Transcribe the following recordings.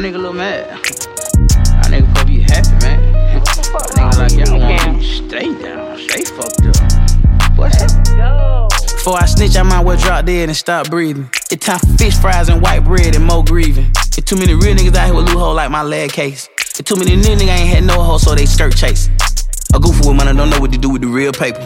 nigga a little mad. Y'all nigga probably be happy, man. Nigga like y'all want me to stay down, stay fucked up. What's up? Before I snitch, I might well drop dead and stop breathing. It's time for fish fries and white bread and more grieving. It's too many real niggas out here with loophole like my leg case. It's too many niggas ain't had no hoe, so they skirt chase. A goofy with money don't know what to do with the real paper.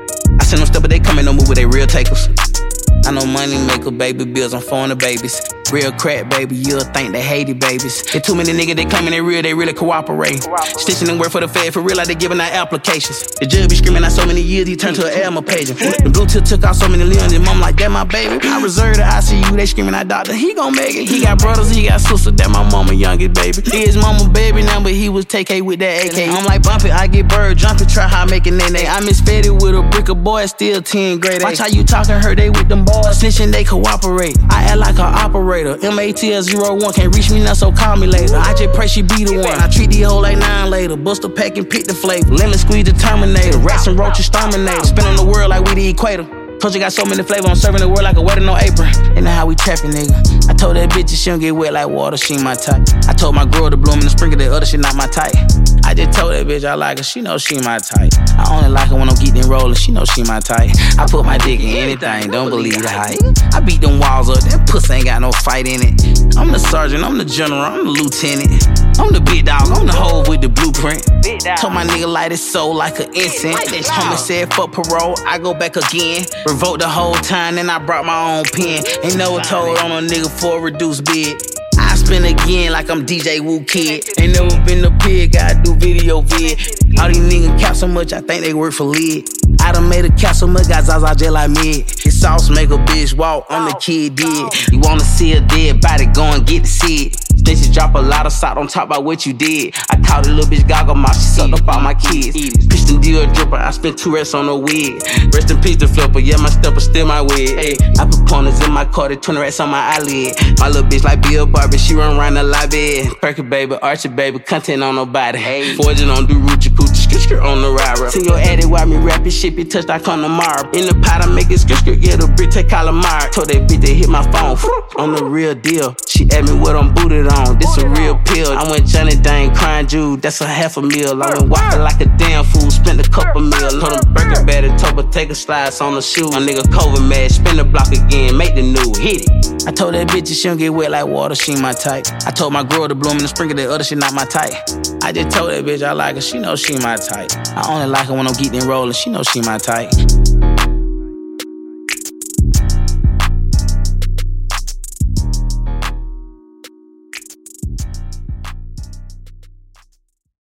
I send them stuff, but they come in no move with they real takers. I know money make a baby bills, I'm foreign to babies. Real crap, baby, you'll think they hated babies. There's too many niggas, they claiming they real, they really cooperate. Stitching and work for the Fed, for real, like they giving out applications. The judge be screaming out so many years, he turned to an Elmer paging. The Bluetooth took out so many limbs, and mom like, that my baby. I reserve the ICU, they screaming out, doctor, he gon' make it. He got brothers, he got sisters, that my mama youngest baby. His mama baby now, but he was TK with that AK. I'm like bumpy, I get bird jumping, try how making nene. I misfed it with a brick of boy, still 10 grade A. Watch how you talking, heard they with them boys. Snitching, they cooperate. I act like an operator. MATL01 can't reach me now, so call me later. I just pray she be the one. I treat these hoes like 9 later. Bust a pack and pick the flavor. Lemon squeeze the Terminator. Rats and roaches exterminator. Spinning the world like we the equator. Cause you got so many flavors, I'm serving the world like a wedding on apron. Ain't know how we trapping, nigga. I told that bitch that she don't get wet like water, she ain't my type. I told my girl to bloom in the sprinkle, that other shit not my type. I just told that bitch I like her, she know she my type. I only like her when I'm getting rolling, she know she my type. I put my dick in anything, don't believe the hype. I beat them walls up, that pussy ain't got no fight in it. I'm the sergeant, I'm the general, I'm the lieutenant. I'm the big dog, I'm the hoe with the blueprint. Told my nigga light his soul like an incense. Homie said fuck parole, I go back again. Revoked the whole time, then I brought my own pen. Ain't never told on a nigga for a reduced bid. I spin again like I'm DJ Woo Kid. Ain't never been a pig, gotta do video vid. All these niggas cap so much, I think they work for lid. I done made a cap so much, got Zaza just like me. His sauce make a bitch walk, I'm the kid did. You wanna see a dead body, go and get to see it. Stacey drop a lot of salt on top about what you did. I caught a little bitch goggle mouth, she sucked up all my kids. Pitch through deal dripper, I spent 2 rest on a wig. Rest in peace the flipper, yeah my stepper still my wig. Ay, I put pointers in my car, 20 rats on my eyelid. My little bitch like Bill Barbie, she run around the lobby. Perky baby, Archie baby, content on nobody. Hey, forging on do Ruchi Coochie, skirt on the ride. See your addy while me rap it, shit be touched, I come tomorrow. In the pot I make it skirt, yeah the brick take calamari. Told that bitch they hit my phone, on the real deal. She asked me what I'm booted on, this a real pill. I went Johnny Dang, crying Jude, that's a $500,000. I went walking like a damn fool, spent a couple mil. Told him Birkin bad and told her take a slice on the shoe. My nigga COVID mad, spin the block again, make the new hit it. I told that bitch that she don't get wet like water, she ain't my type. I told my girl to bloom in the sprinkle, that other shit not my type. I just told that bitch I like her, she know she my type. I only like her when I'm getting rolling, she know she my type.